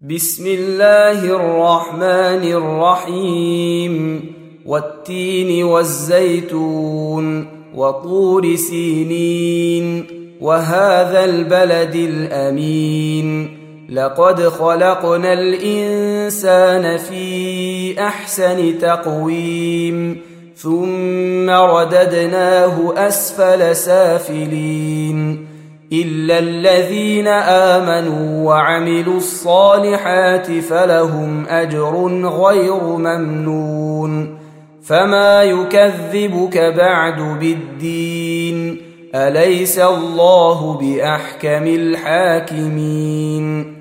بسم الله الرحمن الرحيم والتين والزيتون وطور سينين وهذا البلد الأمين لقد خلقنا الإنسان في أحسن تقويم ثم رددناه أسفل سافلين إلا الذين آمنوا وعملوا الصالحات فلهم أجر غير ممنون فما يكذبك بعد بالدين أليس الله بأحكم الحاكمين